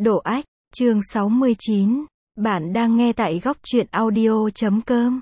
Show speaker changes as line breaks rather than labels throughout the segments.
Độ ách, chương 69. Bạn đang nghe tại góc truyện audio.com.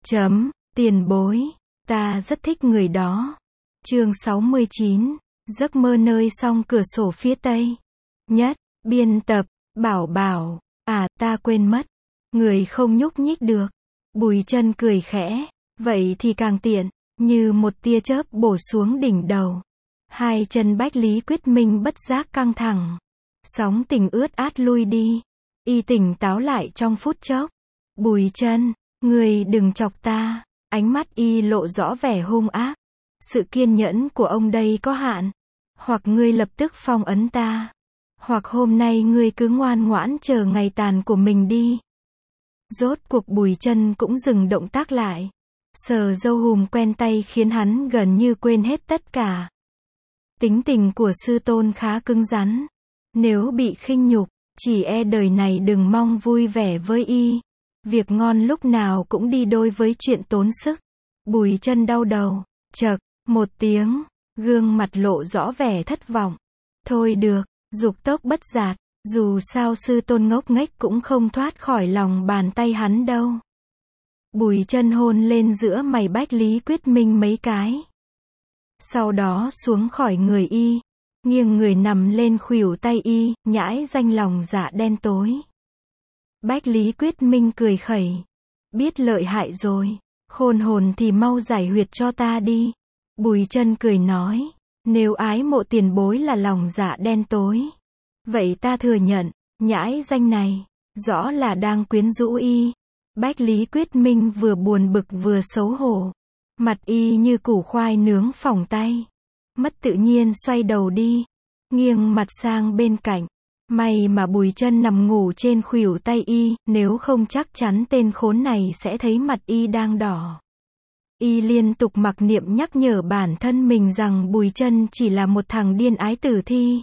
Tiền bối. Ta rất thích người đó. Chương 69. Giấc mơ nơi song cửa sổ phía tây. Nhất, biên tập, Bảo Bảo. À, ta quên mất. Người không nhúc nhích được. Bùi Chân cười khẽ. Vậy thì càng tiện. Như một tia chớp bổ xuống đỉnh đầu. Hai chân Bách Lý Quyết Minh bất giác căng thẳng. Sóng tình ướt át lui đi. Y tỉnh táo lại trong phút chốc. Bùi Chân, người đừng chọc ta. Ánh mắt Y lộ rõ vẻ hung ác. Sự kiên nhẫn của ông đây có hạn. Hoặc ngươi lập tức phong ấn ta. Hoặc hôm nay ngươi cứ ngoan ngoãn chờ ngày tàn của mình đi. Rốt cuộc Bùi Chân cũng dừng động tác lại. Sờ râu hùm quen tay khiến hắn gần như quên hết tất cả. Tính tình của sư tôn khá cứng rắn. Nếu bị khinh nhục, chỉ e đời này đừng mong vui vẻ với Y. Việc ngon lúc nào cũng đi đôi với chuyện tốn sức. Bùi Chân đau đầu. Chậc, một tiếng, gương mặt lộ rõ vẻ thất vọng. Thôi được, dục tốc bất đạt, dù sao sư tôn ngốc nghếch cũng không thoát khỏi lòng bàn tay hắn đâu. Bùi Chân hôn lên giữa mày Bách Lý Quyết Minh mấy cái. Sau đó xuống khỏi người Y, nghiêng người nằm lên khuỷu tay Y, nhãi danh lòng dạ đen tối. Bách Lý Quyết Minh cười khẩy. Biết lợi hại rồi, khôn hồn thì mau giải huyệt cho ta đi. Bùi Chân cười nói, nếu ái mộ tiền bối là lòng dạ đen tối, vậy ta thừa nhận, nhãi danh này, rõ là đang quyến rũ Y. Bách Lý Quyết Minh vừa buồn bực vừa xấu hổ. Mặt Y như củ khoai nướng phỏng tay. Mất tự nhiên xoay đầu đi. Nghiêng mặt sang bên cạnh. May mà Bùi Chân nằm ngủ trên khuỷu tay Y, nếu không chắc chắn tên khốn này sẽ thấy mặt Y đang đỏ. Y liên tục mặc niệm nhắc nhở bản thân mình rằng Bùi Chân chỉ là một thằng điên ái tử thi.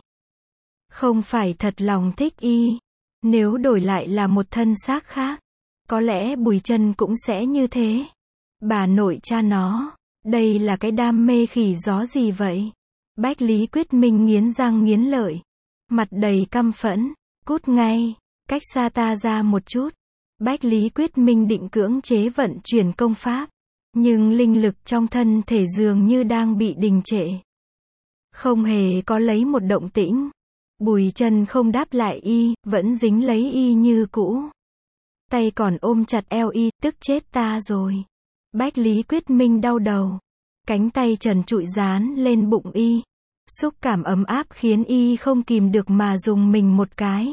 Không phải thật lòng thích Y. Nếu đổi lại là một thân xác khác, có lẽ Bùi Chân cũng sẽ như thế. Bà nội cha nó, đây là cái đam mê khỉ gió gì vậy? Bách Lý Quyết Minh nghiến răng nghiến lợi. Mặt đầy căm phẫn, cút ngay, cách xa ta ra một chút. Bách Lý Quyết Minh định cưỡng chế vận chuyển công pháp. Nhưng linh lực trong thân thể dường như đang bị đình trệ. Không hề có lấy một động tĩnh. Bùi Chân không đáp lại Y, vẫn dính lấy Y như cũ. Tay còn ôm chặt eo Y, tức chết ta rồi. Bách Lý Quyết Minh đau đầu. Cánh tay trần trụi dán lên bụng Y. Xúc cảm ấm áp khiến Y không kìm được mà rùng mình một cái.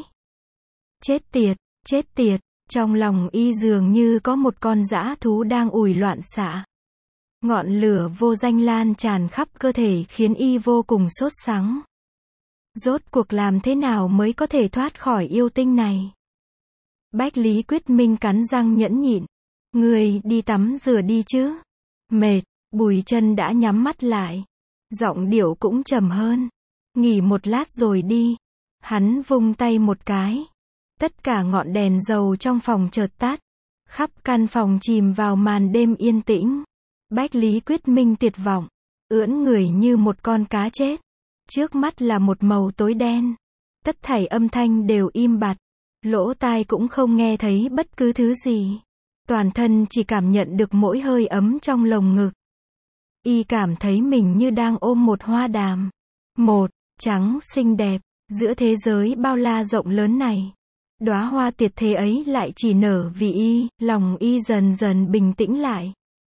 Chết tiệt, chết tiệt. Trong lòng Y dường như có một con dã thú đang ủi loạn xạ. Ngọn lửa vô danh lan tràn khắp cơ thể khiến Y vô cùng sốt sắng. Rốt cuộc làm thế nào mới có thể thoát khỏi yêu tinh này? Bách Lý Quyết Minh cắn răng nhẫn nhịn. Người đi tắm rửa đi chứ. Mệt, Bùi Chân đã nhắm mắt lại. Giọng điệu cũng trầm hơn. Nghỉ một lát rồi đi. Hắn vung tay một cái. Tất cả ngọn đèn dầu trong phòng chợt tắt. Khắp căn phòng chìm vào màn đêm yên tĩnh. Bách Lý Quyết Minh tuyệt vọng. Ưỡn người như một con cá chết. Trước mắt là một màu tối đen. Tất thảy âm thanh đều im bặt. Lỗ tai cũng không nghe thấy bất cứ thứ gì. Toàn thân chỉ cảm nhận được mỗi hơi ấm trong lồng ngực. Y cảm thấy mình như đang ôm một hoa đàm. Một, trắng xinh đẹp. Giữa thế giới bao la rộng lớn này. Đóa hoa tuyệt thế ấy lại chỉ nở vì Y. Lòng Y dần dần bình tĩnh lại.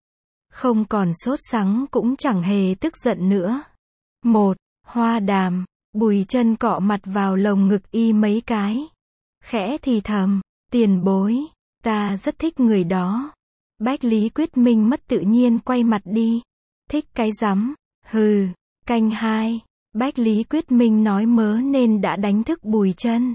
Không còn sốt sắng cũng chẳng hề tức giận nữa. Một, hoa đàm. Bùi Chân cọ mặt vào lồng ngực Y mấy cái. Khẽ thì thầm, tiền bối, ta rất thích người đó. Bách Lý Quyết Minh mất tự nhiên quay mặt đi. Thích cái rắm, hừ. Canh 2, Bách Lý Quyết Minh nói mớ nên đã đánh thức Bùi Chân.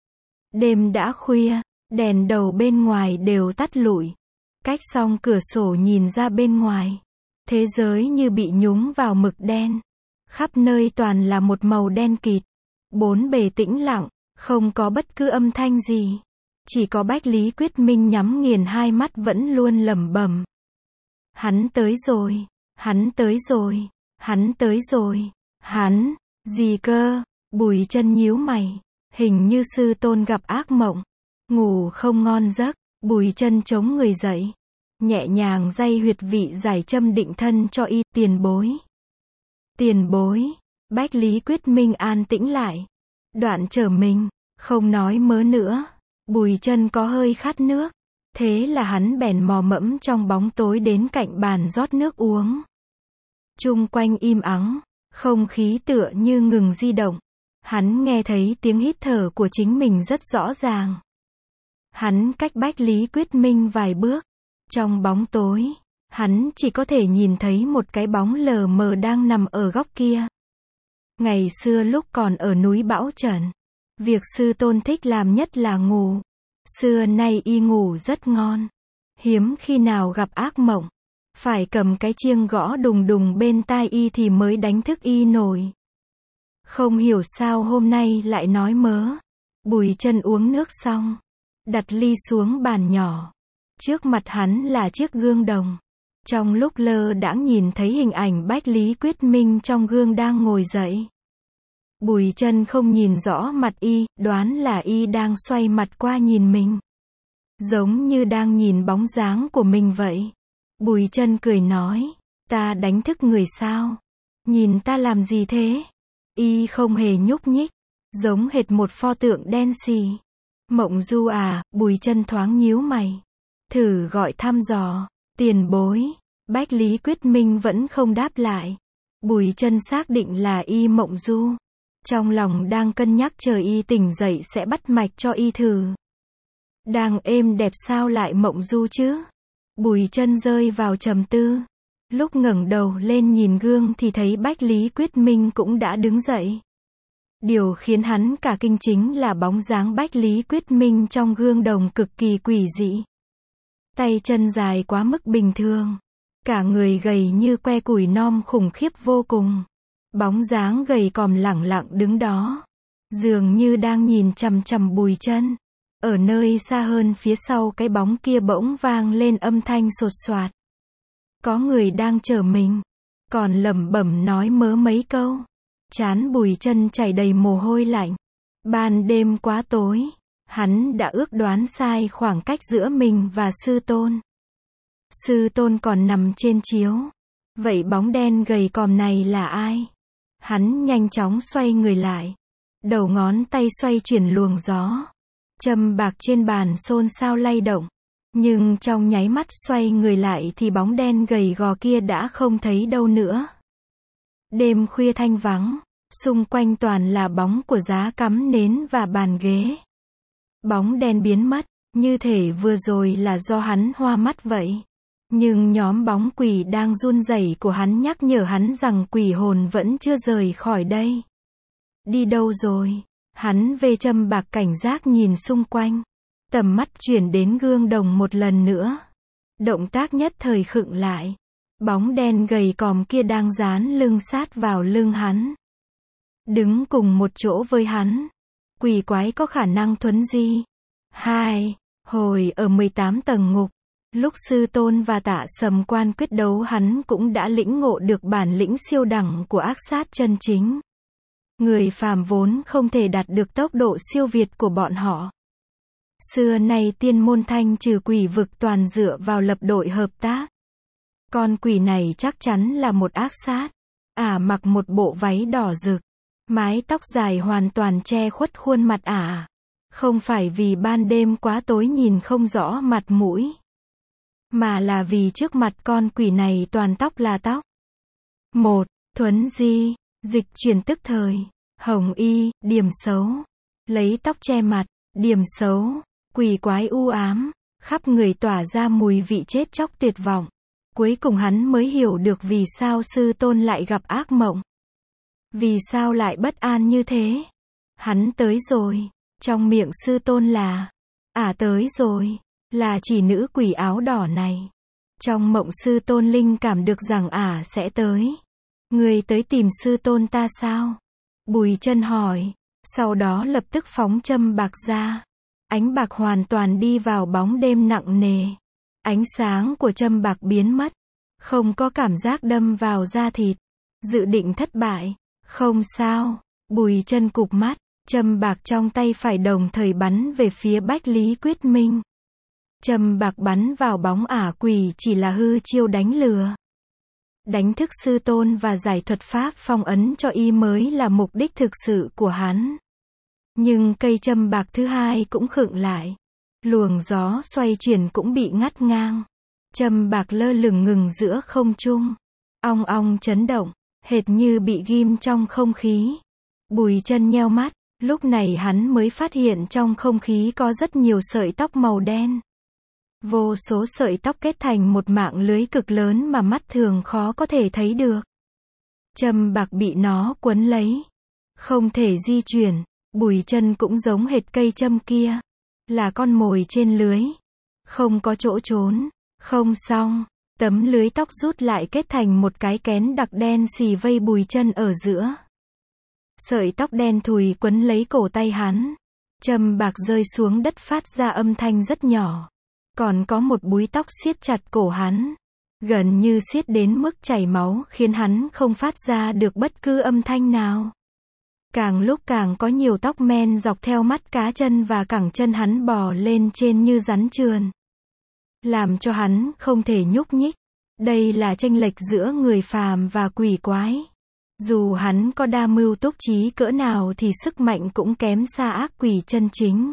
Đêm đã khuya, đèn đầu bên ngoài đều tắt lụi. Cách song cửa sổ nhìn ra bên ngoài. Thế giới như bị nhúng vào mực đen. Khắp nơi toàn là một màu đen kịt. Bốn bề tĩnh lặng. Không có bất cứ âm thanh gì. Chỉ có Bách Lý Quyết Minh nhắm nghiền hai mắt vẫn luôn lẩm bẩm. Hắn tới rồi. Hắn tới rồi. Hắn tới rồi. Hắn. Gì cơ? Bùi Chân nhíu mày. Hình như sư tôn gặp ác mộng. Ngủ không ngon giấc, Bùi Chân chống người dậy. Nhẹ nhàng day huyệt vị giải châm định thân cho y. Tiền bối. Tiền bối. Bách Lý Quyết Minh an tĩnh lại. Đoạn trở mình, không nói mớ nữa. Bùi Chân có hơi khát nước. Thế là hắn bèn mò mẫm trong bóng tối đến cạnh bàn rót nước uống. Chung quanh im ắng, không khí tựa như ngừng di động. Hắn nghe thấy tiếng hít thở của chính mình rất rõ ràng. Hắn cách Bách Lý Quyết Minh vài bước. Trong bóng tối, hắn chỉ có thể nhìn thấy một cái bóng lờ mờ đang nằm ở góc kia. Ngày xưa lúc còn ở núi Bão Trần, việc sư tôn thích làm nhất là ngủ. Xưa nay y ngủ rất ngon. Hiếm khi nào gặp ác mộng. Phải cầm cái chiêng gõ đùng đùng bên tai y thì mới đánh thức y nổi. Không hiểu sao hôm nay lại nói mớ. Bùi Chân uống nước xong, đặt ly xuống bàn nhỏ. Trước mặt hắn là chiếc gương đồng. Trong lúc lơ đãng nhìn thấy hình ảnh Bách Lý Quyết Minh trong gương đang ngồi dậy. Bùi Chân không nhìn rõ mặt y, đoán là y đang xoay mặt qua nhìn mình. Giống như đang nhìn bóng dáng của mình vậy. Bùi Chân cười nói, ta đánh thức người sao? Nhìn ta làm gì thế? Y không hề nhúc nhích, giống hệt một pho tượng đen xì. Mộng Du à? Bùi Chân thoáng nhíu mày. Thử gọi thăm dò, tiền bối. Bách Lý Quyết Minh vẫn không đáp lại. Bùi Chân xác định là y Mộng Du. Trong lòng đang cân nhắc chờ y tỉnh dậy sẽ bắt mạch cho y thử. Đang êm đẹp sao lại Mộng Du chứ? Bùi Chân rơi vào trầm tư. Lúc ngẩng đầu lên nhìn gương thì thấy Bách Lý Quyết Minh cũng đã đứng dậy. Điều khiến hắn cả kinh chính là bóng dáng Bách Lý Quyết Minh trong gương đồng cực kỳ quỷ dị. Tay chân dài quá mức bình thường. Cả người gầy như que củi non khủng khiếp vô cùng. Bóng dáng gầy còm lẳng lặng đứng đó. Dường như đang nhìn chằm chằm Bùi Chân. Ở nơi xa hơn phía sau cái bóng kia bỗng vang lên âm thanh sột soạt. Có người đang chờ mình. Còn lẩm bẩm nói mớ mấy câu. Trán Bùi Chân chảy đầy mồ hôi lạnh. Ban đêm quá tối. Hắn đã ước đoán sai khoảng cách giữa mình và sư tôn. Sư tôn còn nằm trên chiếu. Vậy bóng đen gầy còm này là ai? Hắn nhanh chóng xoay người lại. Đầu ngón tay xoay chuyển luồng gió. Châm bạc trên bàn xôn xao lay động. Nhưng trong nháy mắt xoay người lại thì bóng đen gầy gò kia đã không thấy đâu nữa. Đêm khuya thanh vắng. Xung quanh toàn là bóng của giá cắm nến và bàn ghế. Bóng đen biến mất. Như thể vừa rồi là do hắn hoa mắt vậy. Nhưng nhóm bóng quỷ đang run rẩy của hắn nhắc nhở hắn rằng quỷ hồn vẫn chưa rời khỏi đây. Đi đâu rồi? Hắn vê châm bạc cảnh giác nhìn xung quanh. Tầm mắt chuyển đến gương đồng một lần nữa. Động tác nhất thời khựng lại. Bóng đen gầy còm kia đang dán lưng sát vào lưng hắn. Đứng cùng một chỗ với hắn. Quỷ quái có khả năng thuấn di. 2. Hồi ở 18 tầng ngục. Lúc sư tôn và Tạ Sầm Quan quyết đấu hắn cũng đã lĩnh ngộ được bản lĩnh siêu đẳng của ác sát chân chính. Người phàm vốn không thể đạt được tốc độ siêu việt của bọn họ. Xưa nay tiên môn thanh trừ quỷ vực toàn dựa vào lập đội hợp tác. Con quỷ này chắc chắn là một ác sát. Ả mặc một bộ váy đỏ rực. Mái tóc dài hoàn toàn che khuất khuôn mặt ả. Không phải vì ban đêm quá tối nhìn không rõ mặt mũi. Mà là vì trước mặt con quỷ này toàn tóc là tóc. 1. Thuấn di, dịch chuyển tức thời. Hồng y, điểm xấu. Lấy tóc che mặt, điểm xấu. Quỷ quái u ám, khắp người tỏa ra mùi vị chết chóc tuyệt vọng. Cuối cùng hắn mới hiểu được vì sao sư tôn lại gặp ác mộng. Vì sao lại bất an như thế. Hắn tới rồi. Trong miệng sư tôn là tới rồi. Là chỉ nữ quỷ áo đỏ này. Trong mộng sư tôn linh cảm được rằng sẽ tới. Người tới tìm sư tôn ta sao? Bùi Chân hỏi. Sau đó lập tức phóng châm bạc ra. Ánh bạc hoàn toàn đi vào bóng đêm nặng nề. Ánh sáng của châm bạc biến mất. Không có cảm giác đâm vào da thịt. Dự định thất bại. Không sao. Bùi Chân cụp mắt. Châm bạc trong tay phải đồng thời bắn về phía Bách Lý Quyết Minh. Châm bạc bắn vào bóng ả quỷ chỉ là hư chiêu đánh lừa. Đánh thức sư tôn và giải thuật pháp phong ấn cho y mới là mục đích thực sự của hắn. Nhưng cây châm bạc thứ hai cũng khựng lại. Luồng gió xoay chuyển cũng bị ngắt ngang. Châm bạc lơ lửng ngừng giữa không trung. Ong ong chấn động, hệt như bị ghim trong không khí. Bùi Chân nheo mắt, lúc này hắn mới phát hiện trong không khí có rất nhiều sợi tóc màu đen. Vô số sợi tóc kết thành một mạng lưới cực lớn mà mắt thường khó có thể thấy được. Châm bạc bị nó quấn lấy, không thể di chuyển. Bùi Chân cũng giống hệt cây châm kia, là con mồi trên lưới, không có chỗ trốn. Không xong, tấm lưới tóc rút lại kết thành một cái kén đặc đen xì vây Bùi Chân ở giữa. Sợi tóc đen thùi quấn lấy cổ tay hắn. Châm bạc rơi xuống đất phát ra âm thanh rất nhỏ. Còn có một búi tóc siết chặt cổ hắn, gần như siết đến mức chảy máu, khiến hắn không phát ra được bất cứ âm thanh nào. Càng lúc càng có nhiều tóc men dọc theo mắt cá chân và cẳng chân hắn bò lên trên như rắn trườn, làm cho hắn không thể nhúc nhích. Đây là chênh lệch giữa người phàm và quỷ quái. Dù hắn có đa mưu túc trí cỡ nào thì sức mạnh cũng kém xa ác quỷ chân chính.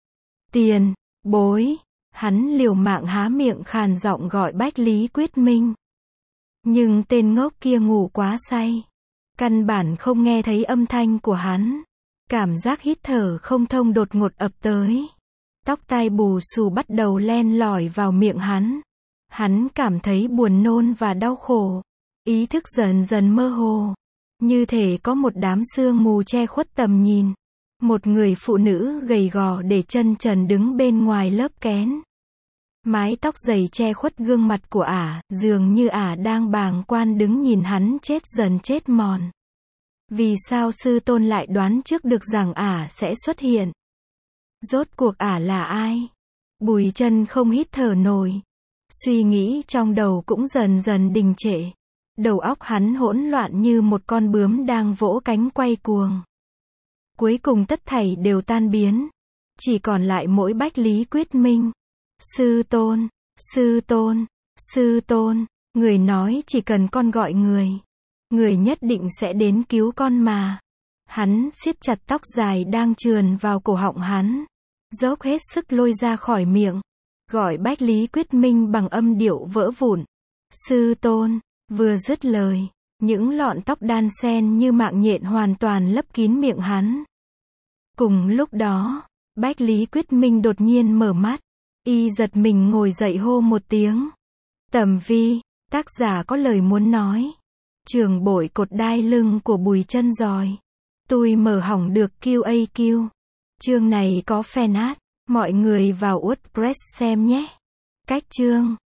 Tiền bối. Hắn liều mạng há miệng khàn giọng gọi Bách Lý Quyết Minh. Nhưng tên ngốc kia ngủ quá say, căn bản không nghe thấy âm thanh của hắn. Cảm giác hít thở không thông đột ngột ập tới. Tóc tai bù xù bắt đầu len lỏi vào miệng hắn. Hắn cảm thấy buồn nôn và đau khổ. Ý thức dần dần mơ hồ, như thể có một đám sương mù che khuất tầm nhìn. Một người phụ nữ gầy gò để chân trần đứng bên ngoài lớp kén. Mái tóc dày che khuất gương mặt của ả, dường như ả đang bàng quan đứng nhìn hắn chết dần chết mòn. Vì sao sư tôn lại đoán trước được rằng ả sẽ xuất hiện? Rốt cuộc ả là ai? Bùi Chân không hít thở nổi. Suy nghĩ trong đầu cũng dần dần đình trệ. Đầu óc hắn hỗn loạn như một con bướm đang vỗ cánh quay cuồng. Cuối cùng tất thảy đều tan biến. Chỉ còn lại mỗi Bách Lý Quyết Minh. Sư tôn, sư tôn, sư tôn. Người nói chỉ cần con gọi người nhất định sẽ đến cứu con mà. Hắn siết chặt tóc dài đang trườn vào cổ họng hắn, dốc hết sức lôi ra khỏi miệng, gọi Bách Lý Quyết Minh bằng âm điệu vỡ vụn. Sư tôn. Vừa dứt lời, những lọn tóc đan xen như mạng nhện hoàn toàn lấp kín miệng hắn. Cùng lúc đó, Bách Lý Quyết Minh đột nhiên mở mắt. Y giật mình ngồi dậy hô một tiếng. Tầm Vi, tác giả có lời muốn nói. Trường bội cột đai lưng của Bùi Chân rồi. Tôi mở hỏng được QAQ. Chương này có fan art. Mọi người vào WordPress xem nhé. Cách chương.